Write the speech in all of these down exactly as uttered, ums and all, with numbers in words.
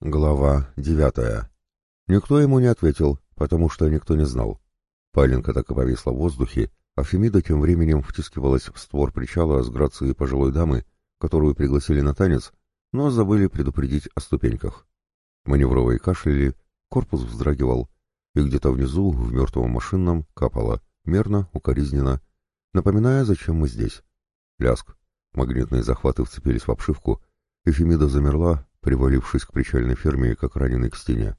Глава девятая. Никто ему не ответил, потому что никто не знал. Паленка так и повисла в воздухе, а Фемида тем временем втискивалась в створ причала с грацией пожилой дамы, которую пригласили на танец, но забыли предупредить о ступеньках. Маневровые кашляли, корпус вздрагивал, и где-то внизу, в мертвом машинном, капало, мерно, укоризненно, напоминая, зачем мы здесь. Ляск. Магнитные захваты вцепились в обшивку, и Фемида замерла, привалившись к причальной ферме, как раненый к стене.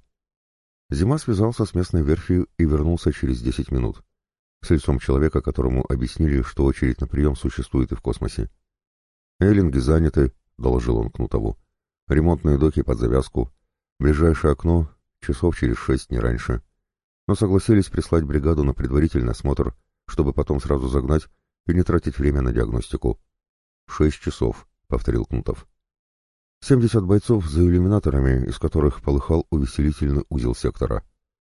Зима связался с местной верфью и вернулся через десять минут. С лицом человека, которому объяснили, что очередь на прием существует и в космосе. «Эллинги заняты», — доложил он Кнутову. «Ремонтные доки под завязку. Ближайшее окно часов через шесть, не раньше. Но согласились прислать бригаду на предварительный осмотр, чтобы потом сразу загнать и не тратить время на диагностику». «Шесть часов», — повторил Кнутов. Семьдесят бойцов за иллюминаторами, из которых полыхал увеселительный узел сектора.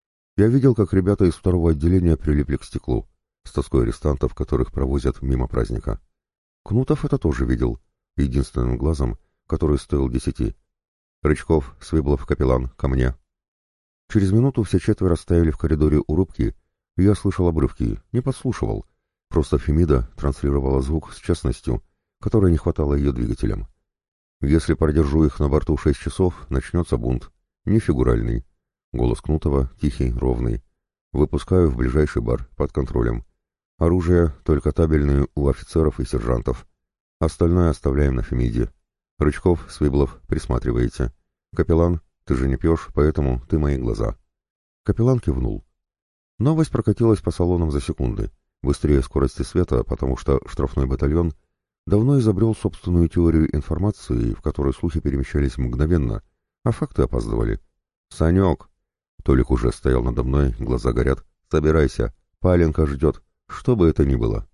Я видел, как ребята из второго отделения прилипли к стеклу, с тоской арестантов, которых провозят мимо праздника. Кнутов это тоже видел, единственным глазом, который стоил десяти. «Рычков, Свиблов, Капеллан, ко мне». Через минуту все четверо стояли в коридоре у рубки, и я слышал обрывки, не подслушивал. Просто Фемида транслировала звук с честностью, которой не хватало ее двигателям. «Если продержу их на борту шесть часов, начнется бунт. Не фигуральный». Голос Кнутова тихий, ровный. «Выпускаю в ближайший бар, под контролем. Оружие только табельные у офицеров и сержантов. Остальное оставляем на Фемиде. Рычков, Свиблов, присматриваете. Капеллан, ты же не пьешь, поэтому ты мои глаза». Капеллан кивнул. Новость прокатилась по салонам за секунды, быстрее скорости света, потому что штрафной батальон давно изобрел собственную теорию информации, в которой слухи перемещались мгновенно, а факты опаздывали. «Санек!» Толик уже стоял надо мной, глаза горят. «Собирайся! Паленка ждет! Что бы это ни было!»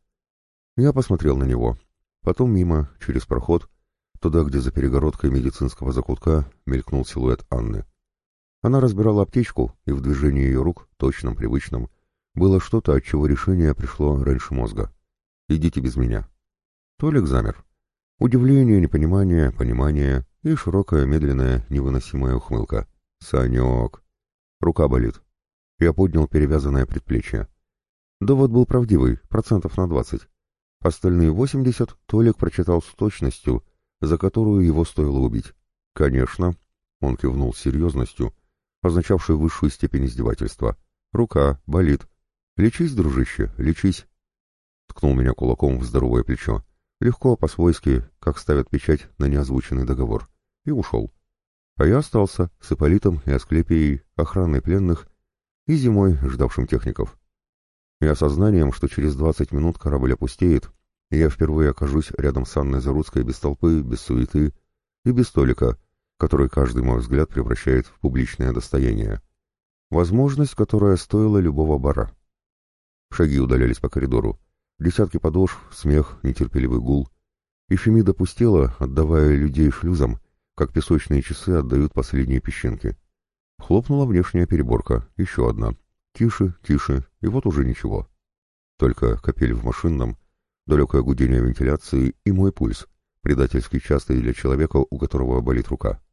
Я посмотрел на него. Потом мимо, через проход, туда, где за перегородкой медицинского закутка мелькнул силуэт Анны. Она разбирала аптечку, и в движении ее рук, точном, привычном, было что-то, от чего решение пришло раньше мозга. «Идите без меня». Толик замер. Удивление, непонимание, понимание и широкая, медленная, невыносимая ухмылка. «Санек!» Рука болит. Я поднял перевязанное предплечье. Довод был правдивый, процентов на двадцать. Остальные восемьдесят Толик прочитал с точностью, за которую его стоило убить. «Конечно!» — он кивнул с серьезностью, означавшей высшую степень издевательства. «Рука болит. Лечись, дружище, лечись!» Ткнул меня кулаком в здоровое плечо. Легко, по-свойски, как ставят печать на неозвученный договор. И ушел. А я остался с Ипполитом и Асклепией, охраной пленных, и зимой, ждавшим техников. И осознанием, что через двадцать минут корабль опустеет, и я впервые окажусь рядом с Анной Заруцкой без толпы, без суеты и без Толика, который каждый мой взгляд превращает в публичное достояние. Возможность, которая стоила любого бара. Шаги удалялись по коридору. Десятки подошв, смех, нетерпеливый гул. И Фемида пустела, отдавая людей шлюзам, как песочные часы отдают последние песчинки. Хлопнула внешняя переборка, еще одна. Тише, тише, и вот уже ничего. Только капель в машинном, далекое гудение вентиляции и мой пульс, предательски частый для человека, у которого болит рука.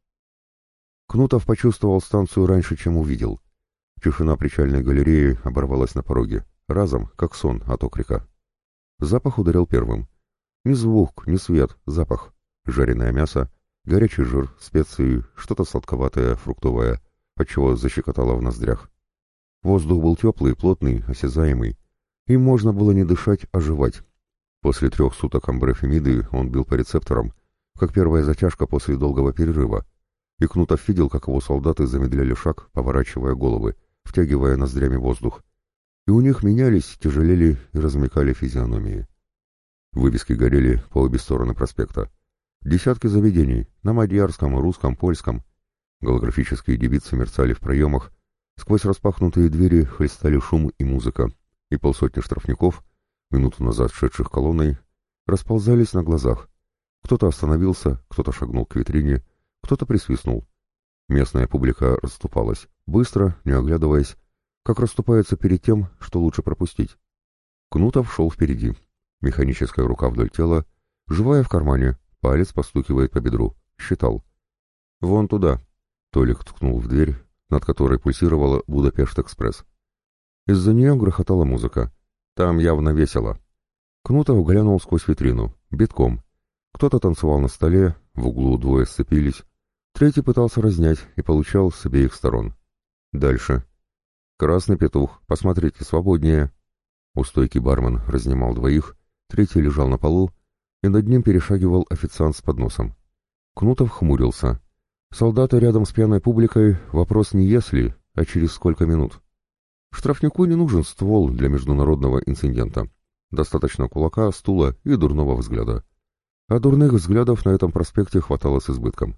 Кнутов почувствовал станцию раньше, чем увидел. Тишина причальной галереи оборвалась на пороге, разом, как сон от окрика. Запах ударил первым. Ни звук, ни свет, запах. Жареное мясо, горячий жир, специи, что-то сладковатое, фруктовое, отчего защекотало в ноздрях. Воздух был теплый, плотный, осязаемый. Им можно было не дышать, а жевать. После трех суток амбре Фемиды он бил по рецепторам, как первая затяжка после долгого перерыва. И Кнутов видел, как его солдаты замедляли шаг, поворачивая головы, втягивая ноздрями воздух. И у них менялись, тяжелели и размыкали физиономии. Вывески горели по обе стороны проспекта. Десятки заведений, на мадьярском, русском, польском. Голографические девицы мерцали в проемах, сквозь распахнутые двери хлестали шум и музыка, и полсотни штрафников, минуту назад шедших колонной, расползались на глазах. Кто-то остановился, кто-то шагнул к витрине, кто-то присвистнул. Местная публика расступалась, быстро, не оглядываясь, как расступается перед тем, что лучше пропустить. Кнутов шел впереди. Механическая рука вдоль тела, живая в кармане, палец постукивает по бедру. Считал. «Вон туда». Толик ткнул в дверь, над которой пульсировала Будапешт-экспресс. Из-за нее грохотала музыка. Там явно весело. Кнутов глянул сквозь витрину. Битком. Кто-то танцевал на столе, в углу двое сцепились. Третий пытался разнять и получал с обеих сторон. Дальше. «Красный петух, посмотрите, свободнее». У стойки бармен разнимал двоих, третий лежал на полу, и над ним перешагивал официант с подносом. Кнутов хмурился. Солдаты рядом с пьяной публикой — вопрос не если, а через сколько минут. Штрафнику не нужен ствол для международного инцидента. Достаточно кулака, стула и дурного взгляда. А дурных взглядов на этом проспекте хватало с избытком.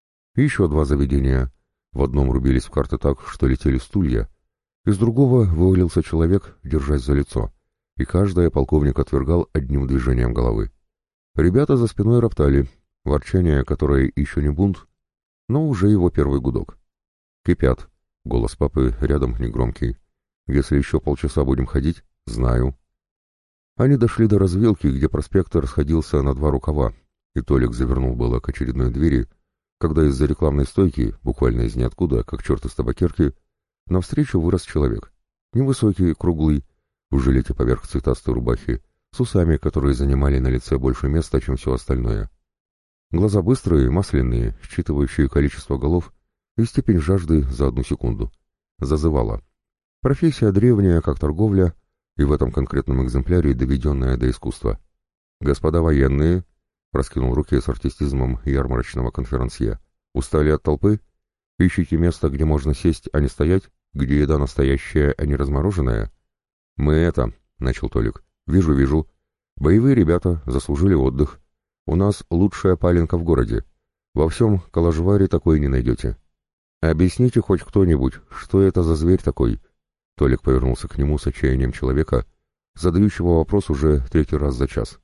Еще два заведения. В одном рубились в карты так, что летели стулья. Из другого вывалился человек, держась за лицо. И каждое полковник отвергал одним движением головы. Ребята за спиной роптали. Ворчание, которое еще не бунт, но уже его первый гудок. «Кипят». Голос папы рядом негромкий. «Если еще полчаса будем ходить, знаю». Они дошли до развилки, где проспект расходился на два рукава, и Толик завернул было к очередной двери, когда из-за рекламной стойки, буквально из ниоткуда, как черт из табакерки, навстречу вырос человек. Невысокий, круглый, в жилете поверх цветастой рубахи, с усами, которые занимали на лице больше места, чем все остальное. Глаза быстрые, масляные, считывающие количество голов и степень жажды за одну секунду. Зазывало. Профессия древняя, как торговля, и в этом конкретном экземпляре доведенная до искусства. «Господа военные», — раскинул руки с артистизмом ярмарочного конферансье, — «устали от толпы? Ищите место, где можно сесть, а не стоять, где еда настоящая, а не размороженная?» «Мы это», — начал Толик, — «вижу, вижу. Боевые ребята заслужили отдых. У нас лучшая паленка в городе. Во всем Калашваре такой не найдете. Объясните хоть кто-нибудь, что это за зверь такой?» Толик повернулся к нему с отчаянием человека, задающего вопрос уже третий раз за час.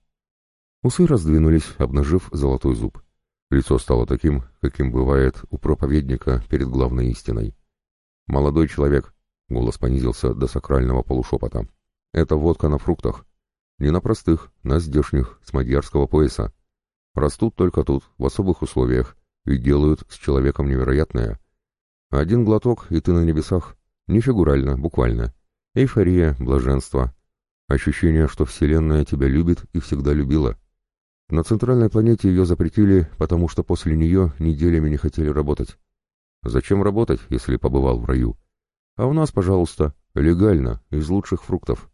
Усы раздвинулись, обнажив золотой зуб. Лицо стало таким, каким бывает у проповедника перед главной истиной. «Молодой человек», — голос понизился до сакрального полушепота, — «это водка на фруктах. Не на простых, на здешних, с мадьярского пояса. Растут только тут, в особых условиях, и делают с человеком невероятное. Один глоток, и ты на небесах. Не фигурально, буквально. Эйфория, блаженство. Ощущение, что Вселенная тебя любит и всегда любила. На центральной планете ее запретили, потому что после нее неделями не хотели работать. Зачем работать, если побывал в раю? А у нас, пожалуйста, легально, из лучших фруктов».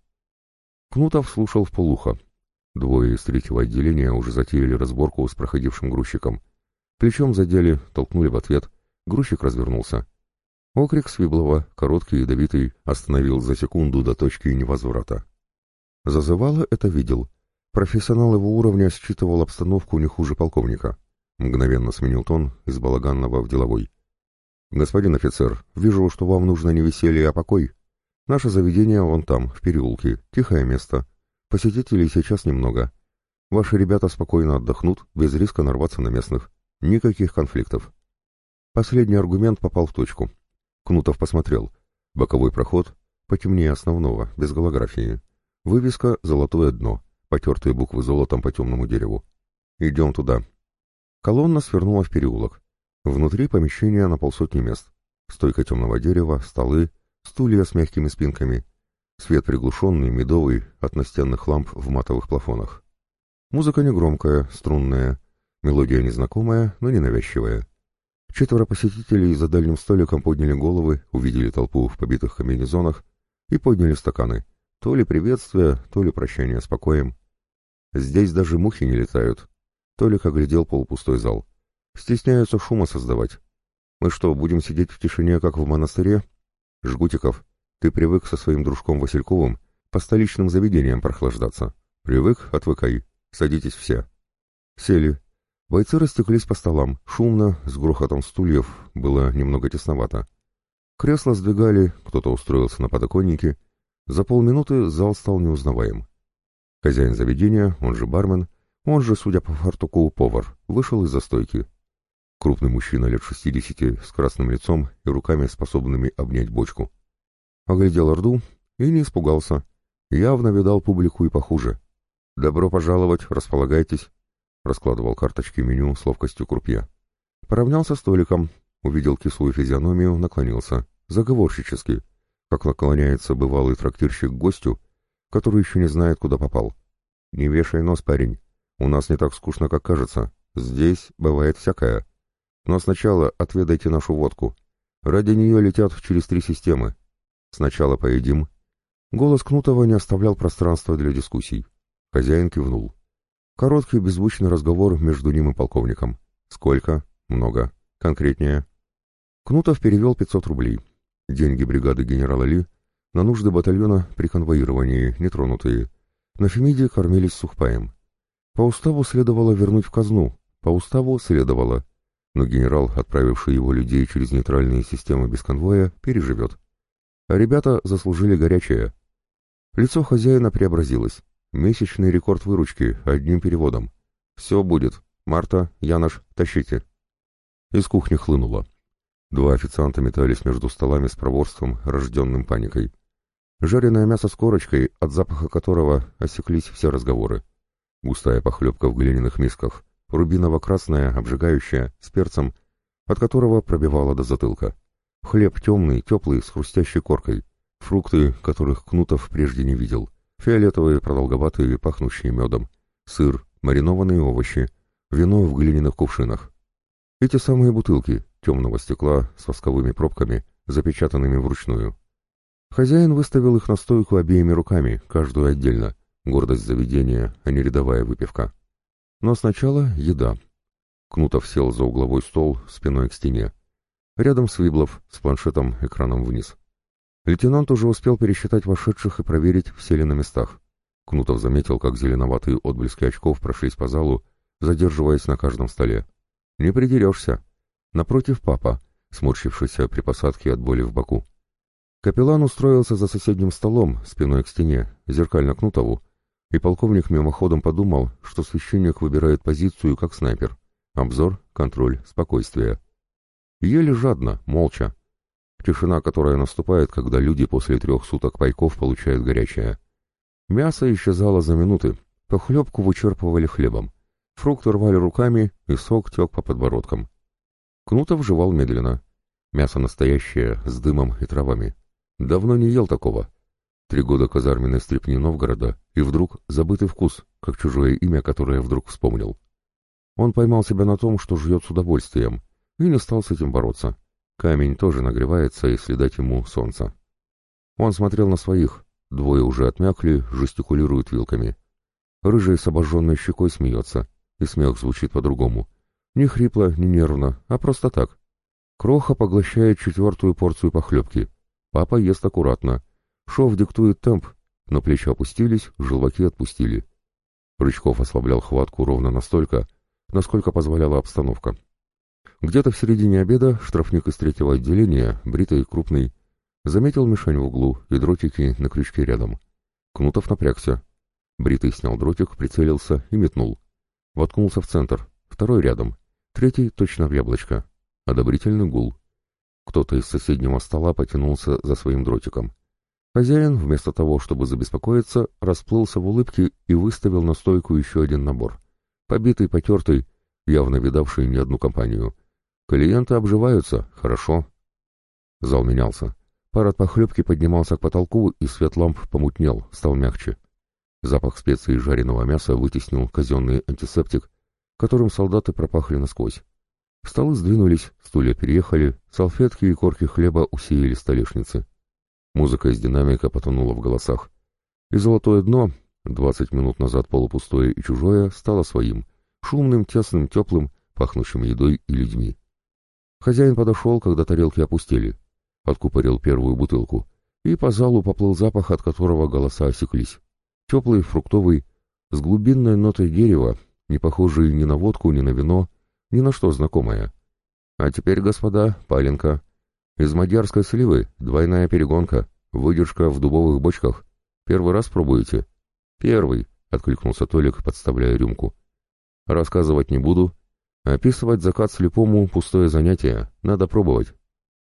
Кнутов слушал вполуха. Двое из третьего отделения уже затеяли разборку с проходившим грузчиком. Плечом задели, толкнули в ответ. Грузчик развернулся. Окрик Свиблова, короткий и ядовитый, остановил за секунду до точки невозврата. Зазывало это видел. Профессионал его уровня считывал обстановку не хуже полковника. Мгновенно сменил тон из балаганного в деловой. «Господин офицер, вижу, что вам нужно не веселье, а покой. Наше заведение вон там, в переулке, тихое место. Посетителей сейчас немного. Ваши ребята спокойно отдохнут, без риска нарваться на местных. Никаких конфликтов». Последний аргумент попал в точку. Кнутов посмотрел. Боковой проход, потемнее основного, без голографии. Вывеска «Золотое дно», потертые буквы золотом по темному дереву. «Идем туда». Колонна свернула в переулок. Внутри помещения на полсотни мест. Стойка темного дерева, столы, стулья с мягкими спинками. Свет приглушенный, медовый, от настенных ламп в матовых плафонах. Музыка негромкая, струнная. Мелодия незнакомая, но ненавязчивая. Четверо посетителей за дальним столиком подняли головы, увидели толпу в побитых комбинезонах и подняли стаканы. То ли приветствие, то ли прощание с покоем. Здесь даже мухи не летают. Толик оглядел полупустой зал. Стесняются шума создавать. Мы что, будем сидеть в тишине, как в монастыре? Жгутиков, ты привык со своим дружком Васильковым по столичным заведениям прохлаждаться. Привык, отвыкай. Садитесь все. Сели. Бойцы растеклись по столам. Шумно, с грохотом стульев, было немного тесновато. Кресла сдвигали, кто-то устроился на подоконнике. За полминуты зал стал неузнаваем. Хозяин заведения, он же бармен, он же, судя по фартуку, повар, вышел из-за стойки. Крупный мужчина лет шестидесяти, с красным лицом и руками, способными обнять бочку. Оглядел орду и не испугался. Явно видал публику и похуже. «Добро пожаловать, располагайтесь», — раскладывал карточки меню с ловкостью крупье. Поравнялся столиком, увидел кислую физиономию, наклонился, заговорщически, как наклоняется бывалый трактирщик к гостю, который еще не знает, куда попал. «Не вешай нос, парень, у нас не так скучно, как кажется, здесь бывает всякое. Но сначала отведайте нашу водку. Ради нее летят через три системы. Сначала поедим». Голос Кнутова не оставлял пространства для дискуссий. Хозяин кивнул. Короткий беззвучный разговор между ним и полковником. «Сколько?» «Много. Конкретнее». Кнутов перевел пятьсот рублей. Деньги бригады генерала Ли на нужды батальона при конвоировании, нетронутые. На Фемиде кормились сухпаем. По уставу следовало вернуть в казну, по уставу следовало. Но генерал, отправивший его людей через нейтральные системы без конвоя, переживет. А ребята заслужили горячее. Лицо хозяина преобразилось. Месячный рекорд выручки, одним переводом. «Все будет. Марта, Янош, тащите». Из кухни хлынуло. Два официанта метались между столами с проворством, рожденным паникой. Жареное мясо с корочкой, от запаха которого осеклись все разговоры. Густая похлебка в глиняных мисках, рубиново-красная, обжигающая, с перцем, от которого пробивало до затылка. Хлеб темный, теплый, с хрустящей коркой. Фрукты, которых Кнутов прежде не видел. Фиолетовые, продолговатые, пахнущие медом. Сыр, маринованные овощи. Вино в глиняных кувшинах. Эти самые бутылки, темного стекла, с восковыми пробками, запечатанными вручную. Хозяин выставил их на стойку обеими руками, каждую отдельно. Гордость заведения, а не рядовая выпивка. Но сначала еда. Кнутов сел за угловой стол, спиной к стене. Рядом Свиблов, с планшетом экраном вниз. Лейтенант уже успел пересчитать вошедших и проверить, все ли на местах. Кнутов заметил, как зеленоватые отблески очков прошлись по залу, задерживаясь на каждом столе. Не придерешься. Напротив папа, сморщившийся при посадке от боли в боку. Капеллан устроился за соседним столом, спиной к стене, зеркально Кнутову, и полковник мимоходом подумал, что священник выбирает позицию как снайпер. Обзор, контроль, спокойствие. Ели жадно, молча. Тишина, которая наступает, когда люди после трех суток пайков получают горячее. Мясо исчезало за минуты, похлебку вычерпывали хлебом. Фрукты рвали руками, и сок тек по подбородкам. Кнутов жевал медленно. Мясо настоящее, с дымом и травами. Давно не ел такого. Три года казарменной стрипни Новгорода, и вдруг забытый вкус, как чужое имя, которое вдруг вспомнил. Он поймал себя на том, что жует с удовольствием, и не стал с этим бороться. Камень тоже нагревается, если дать ему солнца. Он смотрел на своих. Двое уже отмякли, жестикулируют вилками. Рыжий с обожженной щекой смеется, и смех звучит по-другому. Не хрипло, не нервно, а просто так. Кроха поглощает четвертую порцию похлебки. Папа ест аккуратно. Шов диктует темп, но плечи опустились, желваки отпустили. Рычков ослаблял хватку ровно настолько, насколько позволяла обстановка. Где-то в середине обеда штрафник из третьего отделения, бритый и крупный, заметил мишень в углу и дротики на крючке рядом. Кнутов напрягся. Бритый снял дротик, прицелился и метнул. Воткнулся в центр, второй рядом, третий точно в яблочко. Одобрительный гул. Кто-то из соседнего стола потянулся за своим дротиком. Хозяин, вместо того, чтобы забеспокоиться, расплылся в улыбке и выставил на стойку еще один набор. Побитый, потертый, явно видавший не одну компанию. Клиенты обживаются, хорошо. Зал менялся. Пар от похлебки поднимался к потолку, и свет ламп помутнел, стал мягче. Запах специй и жареного мяса вытеснил казенный антисептик, которым солдаты пропахли насквозь. Столы сдвинулись, стулья переехали, салфетки и корки хлеба усеяли столешницы. Музыка из динамика потонула в голосах. И золотое дно, двадцать минут назад полупустое и чужое, стало своим, шумным, тесным, теплым, пахнущим едой и людьми. Хозяин подошел, когда тарелки опустели, откупорил первую бутылку, и по залу поплыл запах, от которого голоса осеклись. Теплый, фруктовый, с глубинной нотой дерева, не похожий ни на водку, ни на вино, ни на что знакомое. А теперь, господа, паленка. Из мадьярской сливы двойная перегонка, выдержка в дубовых бочках. Первый раз пробуете? Первый, откликнулся Толик, подставляя рюмку. Рассказывать не буду. Описывать закат слепому — пустое занятие, надо пробовать.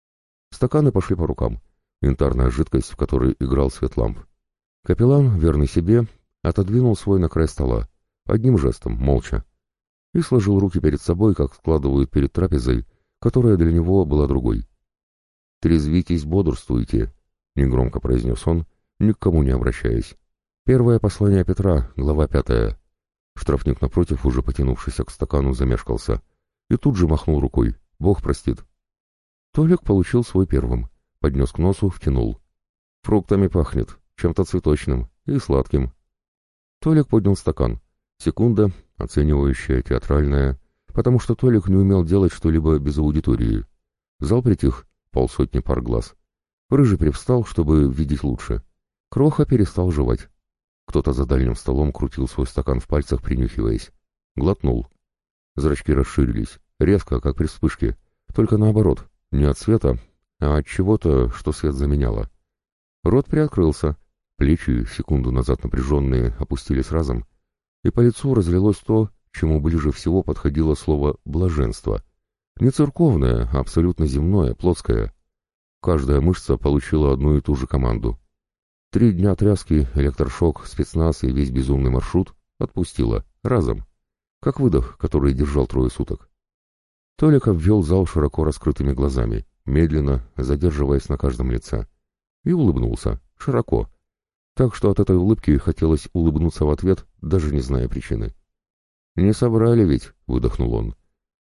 Стаканы пошли по рукам. Янтарная жидкость, в которой играл свет ламп. Капеллан, верный себе, отодвинул свой на край стола, одним жестом, молча, и сложил руки перед собой, как складывают перед трапезой, которая для него была другой. «Трезвитесь, бодрствуйте», — негромко произнес он, ни к кому не обращаясь. «Первое послание Петра, глава пятая». Штрафник напротив, уже потянувшийся к стакану, замешкался и тут же махнул рукой. «Бог простит». Толик получил свой первым, поднес к носу, втянул. «Фруктами пахнет, чем-то цветочным и сладким». Толик поднял стакан. Секунда, оценивающая, театральная, потому что Толик не умел делать что-либо без аудитории. Зал притих, полсотни пар глаз. Рыжий привстал, чтобы видеть лучше. Кроха перестал жевать. Кто-то за дальним столом крутил свой стакан в пальцах, принюхиваясь. Глотнул. Зрачки расширились, резко, как при вспышке, только наоборот, не от света, а от чего-то, что свет заменяло. Рот приоткрылся, плечи, секунду назад напряженные, опустились разом, и по лицу разлилось то, чему ближе всего подходило слово «блаженство». Не церковное, а абсолютно земное, плотское. Каждая мышца получила одну и ту же команду. Три дня тряски, электрошок, спецназ и весь безумный маршрут отпустила, разом, как выдох, который держал трое суток. Толик обвел зал широко раскрытыми глазами, медленно, задерживаясь на каждом лице, и улыбнулся, широко, так что от этой улыбки хотелось улыбнуться в ответ, даже не зная причины. «Не собрали ведь», — выдохнул он.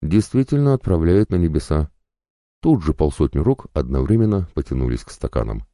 «Действительно отправляет на небеса». Тут же полсотни рук одновременно потянулись к стаканам.